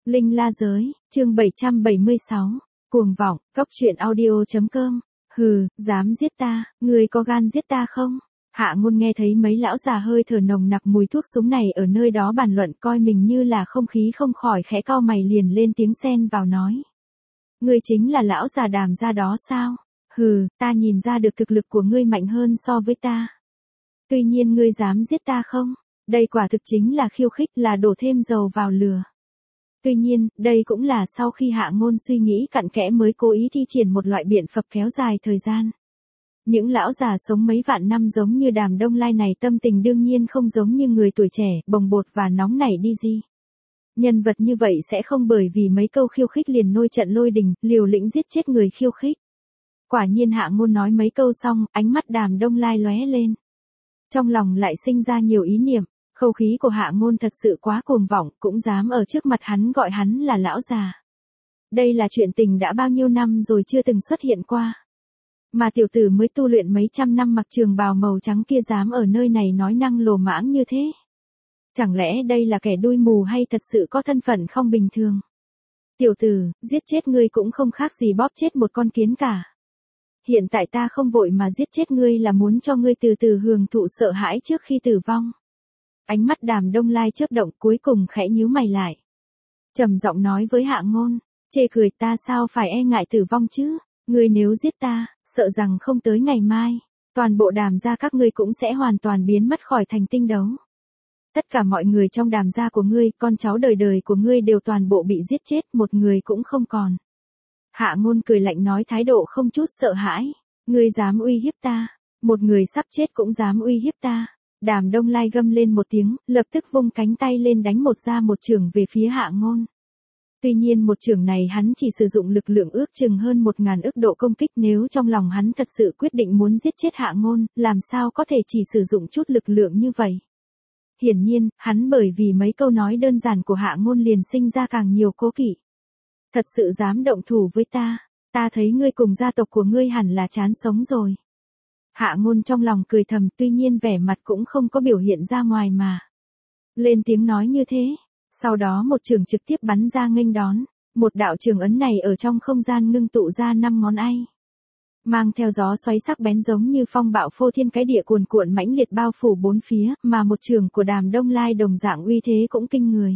Linh La Giới, chương 776, cuồng vọng, cóc truyện audio.com. Hừ, dám giết ta, ngươi có gan giết ta không? Hạ Ngôn nghe thấy mấy lão già hơi thở nồng nặc mùi thuốc súng này ở nơi đó bàn luận, coi mình như là không khí, không khỏi khẽ cau mày, liền lên tiếng xen vào nói. Ngươi chính là lão già Đàm gia đó sao? Hừ, ta nhìn ra được thực lực của ngươi mạnh hơn so với ta. Tuy nhiên ngươi dám giết ta không? Đây quả thực chính là khiêu khích, là đổ thêm dầu vào lửa. Tuy nhiên, đây cũng là sau khi Hạ Ngôn suy nghĩ cặn kẽ mới cố ý thi triển một loại biện pháp kéo dài thời gian. Những lão già sống mấy vạn năm giống như Đàm Đông Lai này tâm tình đương nhiên không giống như người tuổi trẻ, bồng bột và nóng nảy đi gì. Nhân vật như vậy sẽ không bởi vì mấy câu khiêu khích liền nôi trận lôi đình, liều lĩnh giết chết người khiêu khích. Quả nhiên Hạ Ngôn nói mấy câu xong, ánh mắt Đàm Đông Lai lóe lên. Trong lòng lại sinh ra nhiều ý niệm. Khẩu khí của Hạ Ngôn thật sự quá cuồng vọng, cũng dám ở trước mặt hắn gọi hắn là lão già. Đây là chuyện tình đã bao nhiêu năm rồi chưa từng xuất hiện qua. Mà tiểu tử mới tu luyện mấy trăm năm mặc trường bào màu trắng kia dám ở nơi này nói năng lồ mãng như thế. Chẳng lẽ đây là kẻ đuôi mù hay thật sự có thân phận không bình thường? Tiểu tử, giết chết ngươi cũng không khác gì bóp chết một con kiến cả. Hiện tại ta không vội mà giết chết ngươi là muốn cho ngươi từ từ hưởng thụ sợ hãi trước khi tử vong. Ánh mắt Đàm Đông Lai chớp động, cuối cùng khẽ nhíu mày lại. Trầm giọng nói với Hạ Ngôn, chê cười, ta sao phải e ngại tử vong chứ? Ngươi nếu giết ta, sợ rằng không tới ngày mai, toàn bộ Đàm gia các ngươi cũng sẽ hoàn toàn biến mất khỏi thành tinh đấu. Tất cả mọi người trong Đàm gia của ngươi, con cháu đời đời của ngươi đều toàn bộ bị giết chết, một người cũng không còn. Hạ Ngôn cười lạnh nói, thái độ không chút sợ hãi. Ngươi dám uy hiếp ta, một người sắp chết cũng dám uy hiếp ta. Đàm Đông Lai gầm lên một tiếng, lập tức vung cánh tay lên đánh một chưởng về phía Hạ Ngôn. Tuy nhiên một chưởng này hắn chỉ sử dụng lực lượng ước chừng hơn 1000 ức độ công kích, nếu trong lòng hắn thật sự quyết định muốn giết chết Hạ Ngôn, làm sao có thể chỉ sử dụng chút lực lượng như vậy. Hiển nhiên, hắn bởi vì mấy câu nói đơn giản của Hạ Ngôn liền sinh ra càng nhiều cố kỵ. Thật sự dám động thủ với ta, ta thấy ngươi cùng gia tộc của ngươi hẳn là chán sống rồi. Hạ Ngôn trong lòng cười thầm, tuy nhiên vẻ mặt cũng không có biểu hiện ra ngoài mà. Lên tiếng nói như thế, sau đó một chưởng trực tiếp bắn ra nghênh đón, một đạo trường ấn này ở trong không gian ngưng tụ ra 5 ngón tay. Mang theo gió xoáy sắc bén giống như phong bạo phô thiên cái địa cuồn cuộn mãnh liệt bao phủ bốn phía, mà một chưởng của Đàm Đông Lai đồng dạng uy thế cũng kinh người.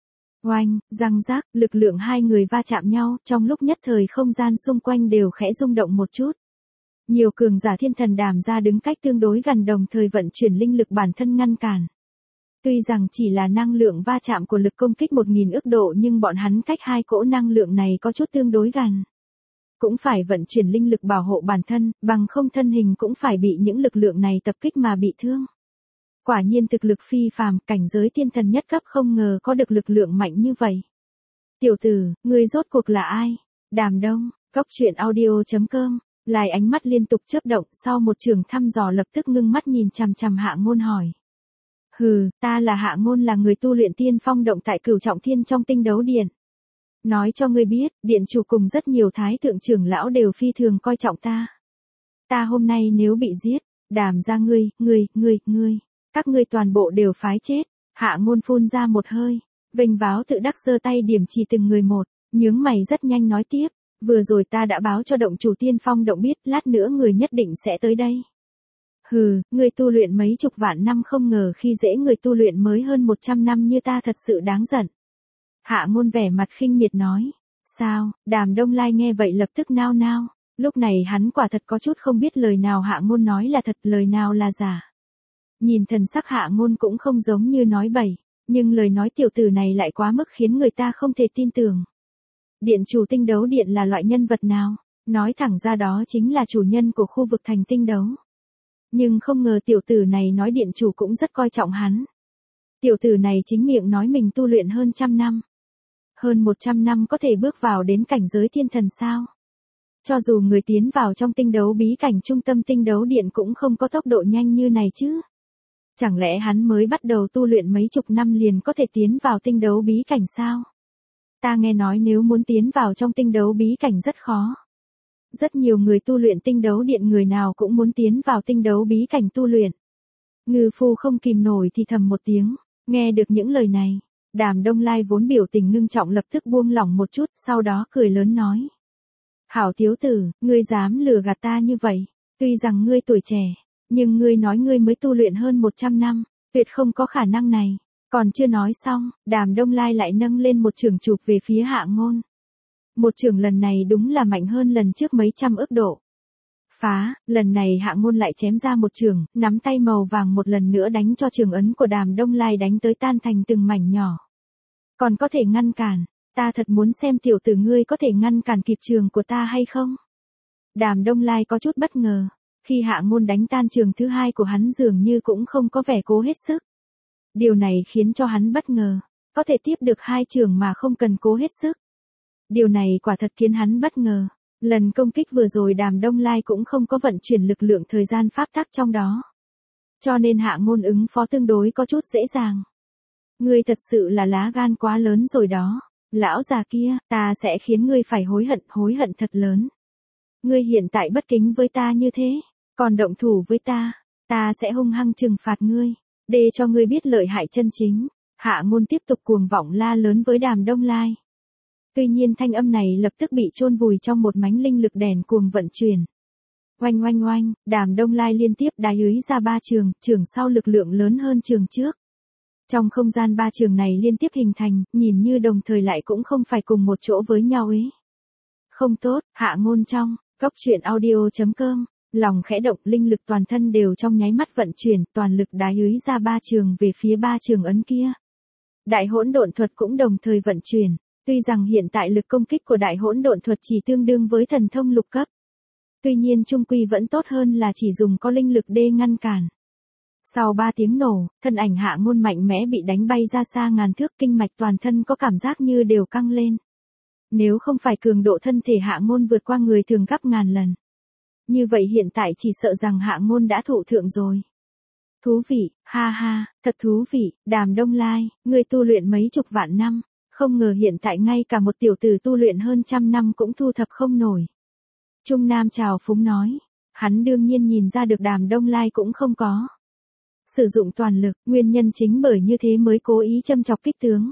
Oanh, răng rác, lực lượng hai người va chạm nhau, trong lúc nhất thời không gian xung quanh đều khẽ rung động một chút. Nhiều cường giả thiên thần Đàm gia đứng cách tương đối gần đồng thời vận chuyển linh lực bản thân ngăn cản. Tuy rằng chỉ là năng lượng va chạm của lực công kích 1000 ức độ nhưng bọn hắn cách hai cỗ năng lượng này có chút tương đối gần. Cũng phải vận chuyển linh lực bảo hộ bản thân, bằng không thân hình cũng phải bị những lực lượng này tập kích mà bị thương. Quả nhiên thực lực phi phàm, cảnh giới thiên thần nhất cấp không ngờ có được lực lượng mạnh như vậy. Tiểu tử, ngươi rốt cuộc là ai? Đàm Đông, cóc truyện audio.com. Lại ánh mắt liên tục chớp động, sau một trường thăm dò lập tức ngưng mắt nhìn chằm chằm Hạ Ngôn hỏi. Hừ, ta là Hạ Ngôn, là người tu luyện tiên phong động tại Cửu Trọng Thiên trong tinh đấu điện. Nói cho ngươi biết, điện chủ cùng rất nhiều thái thượng trưởng lão đều phi thường coi trọng ta. Ta hôm nay nếu bị giết, Đàm gia ngươi, các ngươi toàn bộ đều phái chết. Hạ Ngôn phun ra một hơi, vênh váo tự đắc giơ tay điểm chỉ từng người một, nhướng mày rất nhanh nói tiếp. Vừa rồi ta đã báo cho động chủ tiên phong động biết, lát nữa người nhất định sẽ tới đây. Hừ, người tu luyện mấy chục vạn năm không ngờ khi dễ người tu luyện mới hơn 100 năm như ta thật sự đáng giận. Hạ Ngôn vẻ mặt khinh miệt nói. Sao? Đàm Đông Lai nghe vậy lập tức nao nao. Lúc này hắn quả thật có chút không biết lời nào Hạ Ngôn nói là thật, lời nào là giả. Nhìn thần sắc Hạ Ngôn cũng không giống như nói bậy, nhưng lời nói tiểu tử này lại quá mức khiến người ta không thể tin tưởng. Điện chủ tinh đấu điện là loại nhân vật nào? Nói thẳng ra đó chính là chủ nhân của khu vực thành tinh đấu. Nhưng không ngờ tiểu tử này nói điện chủ cũng rất coi trọng hắn. Tiểu tử này chính miệng nói mình tu luyện hơn 100 năm. Hơn 100 năm có thể bước vào đến cảnh giới thiên thần sao? Cho dù người tiến vào trong tinh đấu bí cảnh trung tâm tinh đấu điện cũng không có tốc độ nhanh như này chứ. Chẳng lẽ hắn mới bắt đầu tu luyện mấy chục năm liền có thể tiến vào tinh đấu bí cảnh sao? Ta nghe nói nếu muốn tiến vào trong tinh đấu bí cảnh rất khó. Rất nhiều người tu luyện tinh đấu điện người nào cũng muốn tiến vào tinh đấu bí cảnh tu luyện. Ngư phu không kìm nổi thì thầm một tiếng, nghe được những lời này. Đàm Đông Lai vốn biểu tình ngưng trọng lập tức buông lỏng một chút, sau đó cười lớn nói. Hảo thiếu tử, ngươi dám lừa gạt ta như vậy, tuy rằng ngươi tuổi trẻ, nhưng ngươi nói ngươi mới tu luyện hơn 100 năm, tuyệt không có khả năng này. Còn chưa nói xong, Đàm Đông Lai lại nâng lên một chưởng chụp về phía Hạ Ngôn. Một chưởng lần này đúng là mạnh hơn lần trước mấy trăm ức độ. Phá, lần này Hạ Ngôn lại chém ra một chưởng, nắm tay màu vàng một lần nữa đánh cho chưởng ấn của Đàm Đông Lai đánh tới tan thành từng mảnh nhỏ. Còn có thể ngăn cản, ta thật muốn xem tiểu tử ngươi có thể ngăn cản kịp chưởng của ta hay không. Đàm Đông Lai có chút bất ngờ, khi Hạ Ngôn đánh tan chưởng thứ hai của hắn dường như cũng không có vẻ cố hết sức. Điều này khiến cho hắn bất ngờ, có thể tiếp được hai chưởng mà không cần cố hết sức. Điều này quả thật khiến hắn bất ngờ. Lần công kích vừa rồi Đàm Đông Lai cũng không có vận chuyển lực lượng thời gian pháp tắc trong đó. Cho nên Hạ Ngôn ứng phó tương đối có chút dễ dàng. Ngươi thật sự là lá gan quá lớn rồi đó. Lão già kia, ta sẽ khiến ngươi phải hối hận thật lớn. Ngươi hiện tại bất kính với ta như thế, còn động thủ với ta sẽ hung hăng trừng phạt ngươi, để cho ngươi biết lợi hại chân chính. Hạ Ngôn tiếp tục cuồng vọng la lớn với Đàm Đông Lai. Tuy nhiên thanh âm này lập tức bị chôn vùi trong một mánh linh lực đèn cuồng vận chuyển. Oanh oanh oanh, Đàm Đông Lai liên tiếp đá ới ra ba trường, trường sau lực lượng lớn hơn trường trước. Trong không gian ba trường này liên tiếp hình thành, nhìn như đồng thời lại cũng không phải cùng một chỗ với nhau ấy. Không tốt, Hạ Ngôn trong, Cốc Truyện Audio.com, lòng khẽ động, linh lực toàn thân đều trong nháy mắt vận chuyển, toàn lực đá ới ra ba trường về phía ba trường ấn kia. Đại hỗn độn thuật cũng đồng thời vận chuyển. Tuy rằng hiện tại lực công kích của đại hỗn độn thuật chỉ tương đương với thần thông lục cấp. Tuy nhiên chung quy vẫn tốt hơn là chỉ dùng có linh lực đê ngăn cản. Sau 3 tiếng nổ, thân ảnh Hạ Ngôn mạnh mẽ bị đánh bay ra xa ngàn thước, kinh mạch toàn thân có cảm giác như đều căng lên. Nếu không phải cường độ thân thể Hạ Ngôn vượt qua người thường gấp ngàn lần. Như vậy hiện tại chỉ sợ rằng Hạ Ngôn đã thụ thượng rồi. Thú vị, ha ha, thật thú vị, Đàm Đông Lai, ngươi tu luyện mấy chục vạn năm. Không ngờ hiện tại ngay cả một tiểu tử tu luyện hơn 100 năm cũng thu thập không nổi. Trung Nam trào phúng nói. Hắn đương nhiên nhìn ra được Đàm Đông Lai cũng không có sử dụng toàn lực, nguyên nhân chính bởi như thế mới cố ý châm chọc kích tướng.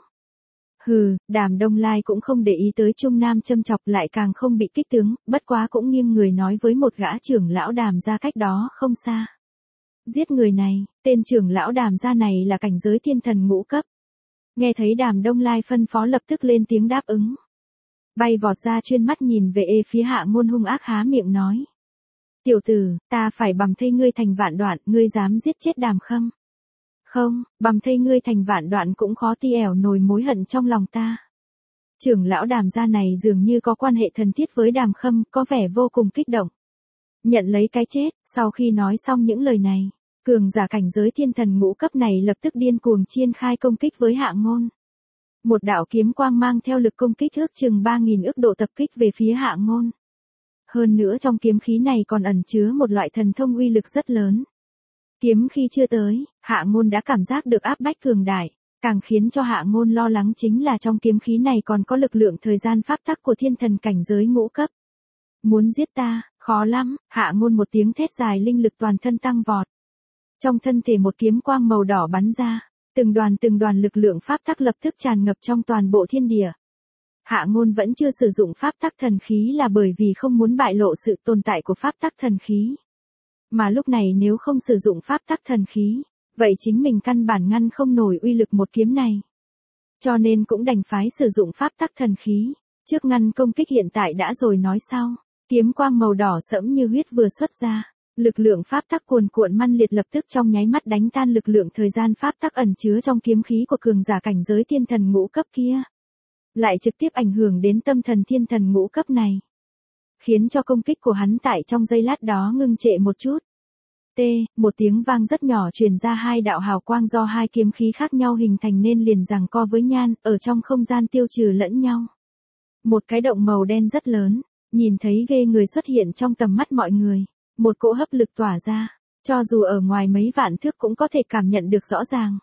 Hừ, Đàm Đông Lai cũng không để ý tới Trung Nam châm chọc, lại càng không bị kích tướng, bất quá cũng nghiêng người nói với một gã trưởng lão Đàm gia cách đó không xa. Giết người này, tên trưởng lão Đàm gia này là cảnh giới thiên thần ngũ cấp. Nghe thấy Đàm Đông Lai phân phó lập tức lên tiếng đáp ứng. Bay vọt ra chuyên mắt nhìn về phía Hạ Ngôn, hung ác há miệng nói. Tiểu tử, ta phải bầm thây ngươi thành vạn đoạn, ngươi dám giết chết Đàm Khâm. Không, bầm thây ngươi thành vạn đoạn cũng khó ti ẻo nổi mối hận trong lòng ta. Trưởng lão Đàm gia này dường như có quan hệ thân thiết với Đàm Khâm, có vẻ vô cùng kích động. Nhận lấy cái chết, sau khi nói xong những lời này. Cường giả cảnh giới thiên thần ngũ cấp này lập tức điên cuồng triển khai công kích với Hạ Ngôn. Một đạo kiếm quang mang theo lực công kích ước chừng 3000 ức độ tập kích về phía Hạ Ngôn. Hơn nữa trong kiếm khí này còn ẩn chứa một loại thần thông uy lực rất lớn. Kiếm khi chưa tới, Hạ Ngôn đã cảm giác được áp bách cường đại, càng khiến cho Hạ Ngôn lo lắng chính là trong kiếm khí này còn có lực lượng thời gian pháp tắc của thiên thần cảnh giới ngũ cấp. Muốn giết ta, khó lắm, Hạ Ngôn một tiếng thét dài, linh lực toàn thân tăng vọt. Trong thân thể một kiếm quang màu đỏ bắn ra, từng đoàn lực lượng pháp tắc lập tức tràn ngập trong toàn bộ thiên địa. Hạ Ngôn vẫn chưa sử dụng pháp tắc thần khí là bởi vì không muốn bại lộ sự tồn tại của pháp tắc thần khí. Mà lúc này nếu không sử dụng pháp tắc thần khí, vậy chính mình căn bản ngăn không nổi uy lực một kiếm này. Cho nên cũng đành phái sử dụng pháp tắc thần khí, trước ngăn công kích hiện tại đã rồi nói sau. Kiếm quang màu đỏ sẫm như huyết vừa xuất ra. Lực lượng pháp tắc cuồn cuộn manh liệt lập tức trong nháy mắt đánh tan lực lượng thời gian pháp tắc ẩn chứa trong kiếm khí của cường giả cảnh giới thiên thần ngũ cấp kia. Lại trực tiếp ảnh hưởng đến tâm thần thiên thần ngũ cấp này. Khiến cho công kích của hắn tại trong giây lát đó ngưng trệ một chút. Một tiếng vang rất nhỏ truyền ra, hai đạo hào quang do hai kiếm khí khác nhau hình thành nên liền giằng co với nhan, ở trong không gian tiêu trừ lẫn nhau. Một cái động màu đen rất lớn, nhìn thấy ghê người xuất hiện trong tầm mắt mọi người. Một cỗ hấp lực tỏa ra, cho dù ở ngoài mấy vạn thước cũng có thể cảm nhận được rõ ràng.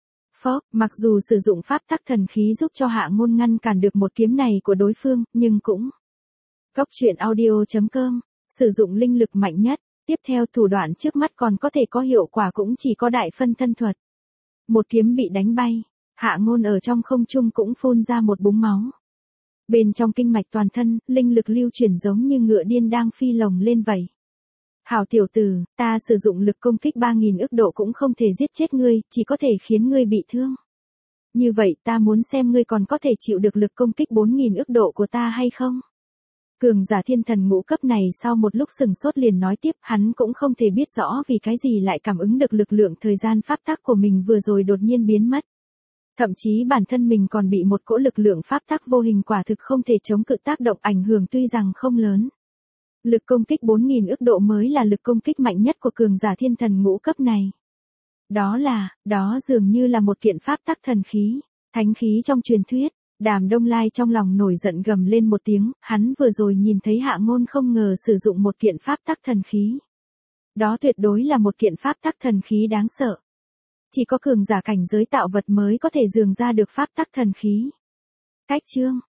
Mặc dù sử dụng pháp tắc thần khí giúp cho Hạ Ngôn ngăn cản được một kiếm này của đối phương, nhưng cũng. Cốc Truyện Audio.com, sử dụng linh lực mạnh nhất, tiếp theo thủ đoạn trước mắt còn có thể có hiệu quả cũng chỉ có đại phân thân thuật. Một kiếm bị đánh bay, Hạ Ngôn ở trong không trung cũng phun ra một búng máu. Bên trong kinh mạch toàn thân, linh lực lưu chuyển giống như ngựa điên đang phi lồng lên vậy. Hảo tiểu tử, ta sử dụng lực công kích 3.000 ức độ cũng không thể giết chết ngươi, chỉ có thể khiến ngươi bị thương. Như vậy ta muốn xem ngươi còn có thể chịu được lực công kích 4.000 ức độ của ta hay không? Cường giả thiên thần ngũ cấp này sau một lúc sừng sốt liền nói tiếp, hắn cũng không thể biết rõ vì cái gì lại cảm ứng được lực lượng thời gian pháp tắc của mình vừa rồi đột nhiên biến mất. Thậm chí bản thân mình còn bị một cỗ lực lượng pháp tắc vô hình quả thực không thể chống cự tác động ảnh hưởng tuy rằng không lớn. Lực công kích 4.000 ức độ mới là lực công kích mạnh nhất của cường giả thiên thần ngũ cấp này. Đó dường như là một kiện pháp tắc thần khí, thánh khí trong truyền thuyết. Đàm Đông Lai trong lòng nổi giận gầm lên một tiếng, hắn vừa rồi nhìn thấy Hạ Ngôn không ngờ sử dụng một kiện pháp tắc thần khí. Đó tuyệt đối là một kiện pháp tắc thần khí đáng sợ. Chỉ có cường giả cảnh giới tạo vật mới có thể dường ra được pháp tắc thần khí. Cách chương